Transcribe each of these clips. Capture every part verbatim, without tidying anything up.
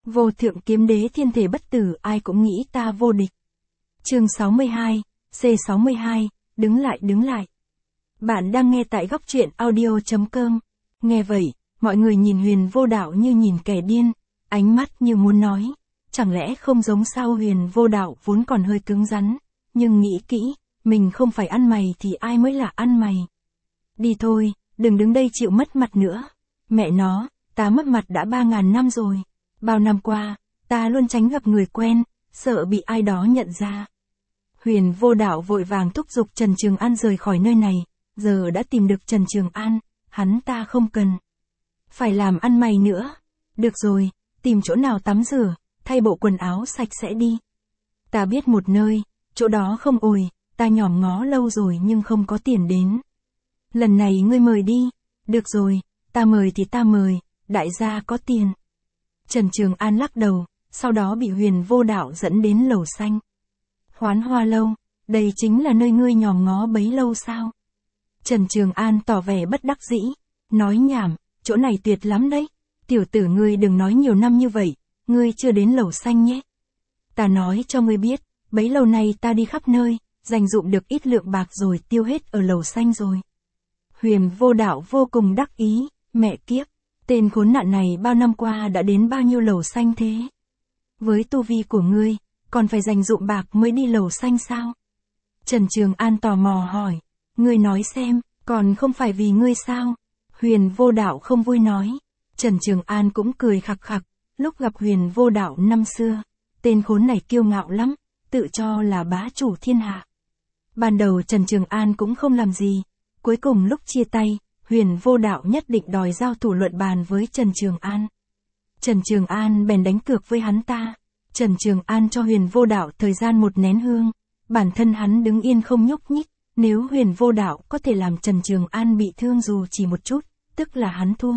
Vô thượng kiếm đế thiên thể bất tử, ai cũng nghĩ ta vô địch. Chương sáu mươi hai, C sáu mươi hai, đứng lại đứng lại. Bạn đang nghe tại góc truyện audio.com. Nghe vậy, mọi người nhìn Huyền Vô Đạo như nhìn kẻ điên, ánh mắt như muốn nói, chẳng lẽ không giống sao? Huyền Vô Đạo vốn còn hơi cứng rắn, nhưng nghĩ kỹ, mình không phải ăn mày thì ai mới là ăn mày. Đi thôi, đừng đứng đây chịu mất mặt nữa. Mẹ nó, ta mất mặt đã ba ngàn năm rồi. Bao năm qua, ta luôn tránh gặp người quen, sợ bị ai đó nhận ra. Huyền Vô Đạo vội vàng thúc giục Trần Trường An rời khỏi nơi này, giờ đã tìm được Trần Trường An, hắn ta không cần phải làm ăn mày nữa. Được rồi, tìm chỗ nào tắm rửa, thay bộ quần áo sạch sẽ đi. Ta biết một nơi, chỗ đó không ồi, ta nhòm ngó lâu rồi nhưng không có tiền đến. Lần này ngươi mời đi. Được rồi, ta mời thì ta mời, đại gia có tiền. Trần Trường An lắc đầu, sau đó bị Huyền Vô Đạo dẫn đến lầu xanh. Hoán Hoa lâu, đây chính là nơi ngươi nhòm ngó bấy lâu sao? Trần Trường An tỏ vẻ bất đắc dĩ, nói nhảm, chỗ này tuyệt lắm đấy. Tiểu tử ngươi đừng nói nhiều năm như vậy, ngươi chưa đến lầu xanh nhé. Ta nói cho ngươi biết, bấy lâu nay ta đi khắp nơi, dành dụm được ít lượng bạc rồi tiêu hết ở lầu xanh rồi. Huyền Vô Đạo vô cùng đắc ý, mẹ kiếp, tên khốn nạn này bao năm qua đã đến bao nhiêu lầu xanh thế? Với tu vi của ngươi, còn phải dành dụm bạc mới đi lầu xanh sao? Trần Trường An tò mò hỏi, ngươi nói xem, còn không phải vì ngươi sao? Huyền Vô Đạo không vui nói. Trần Trường An cũng cười khặc khặc, lúc gặp Huyền Vô Đạo năm xưa, tên khốn này kiêu ngạo lắm, tự cho là bá chủ thiên hạ. Ban đầu Trần Trường An cũng không làm gì, cuối cùng lúc chia tay, Huyền Vô Đạo nhất định đòi giao thủ luận bàn với Trần Trường An. Trần Trường An bèn đánh cược với hắn ta. Trần Trường An cho Huyền Vô Đạo thời gian một nén hương, bản thân hắn đứng yên không nhúc nhích, nếu Huyền Vô Đạo có thể làm Trần Trường An bị thương dù chỉ một chút, tức là hắn thua.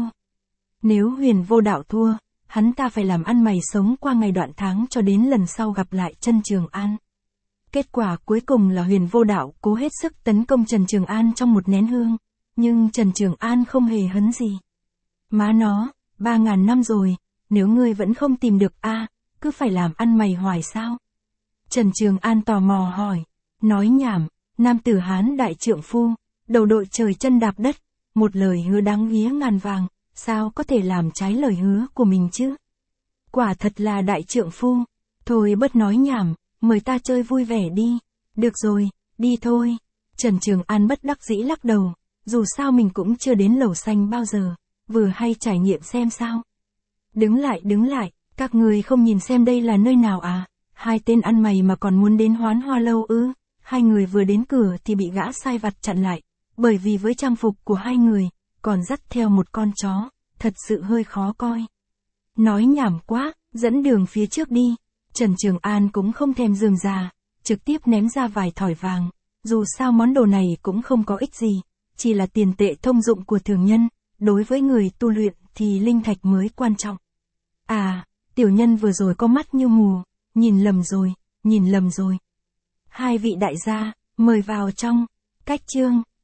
Nếu Huyền Vô Đạo thua, hắn ta phải làm ăn mày sống qua ngày đoạn tháng cho đến lần sau gặp lại Trần Trường An. Kết quả cuối cùng là Huyền Vô Đạo cố hết sức tấn công Trần Trường An trong một nén hương, nhưng Trần Trường An không hề hấn gì. Má nó, ba ngàn năm rồi, nếu ngươi vẫn không tìm được a, à, cứ phải làm ăn mày hoài sao? Trần Trường An tò mò hỏi, nói nhảm, nam tử Hán đại trượng phu, đầu đội trời chân đạp đất, một lời hứa đáng ghía ngàn vàng, sao có thể làm trái lời hứa của mình chứ? Quả thật là đại trượng phu, thôi bớt nói nhảm, mời ta chơi vui vẻ đi. Được rồi, đi thôi. Trần Trường An bất đắc dĩ lắc đầu, dù sao mình cũng chưa đến lầu xanh bao giờ, vừa hay trải nghiệm xem sao. Đứng lại đứng lại, các người không nhìn xem đây là nơi nào à? Hai tên ăn mày mà còn muốn đến Hoán Hoa lâu ư? Hai người vừa đến cửa thì bị gã sai vặt chặn lại, bởi vì với trang phục của hai người, còn dắt theo một con chó, thật sự hơi khó coi. Nói nhảm quá, dẫn đường phía trước đi. Trần Trường An cũng không thèm rườm rà, trực tiếp ném ra vài thỏi vàng, dù sao món đồ này cũng không có ích gì, chỉ là tiền tệ thông dụng của thường nhân, đối với người tu luyện thì linh thạch mới quan trọng. À, tiểu nhân vừa rồi có mắt như mù, nhìn lầm rồi, nhìn lầm rồi. Hai vị đại gia, mời vào trong. Cách chương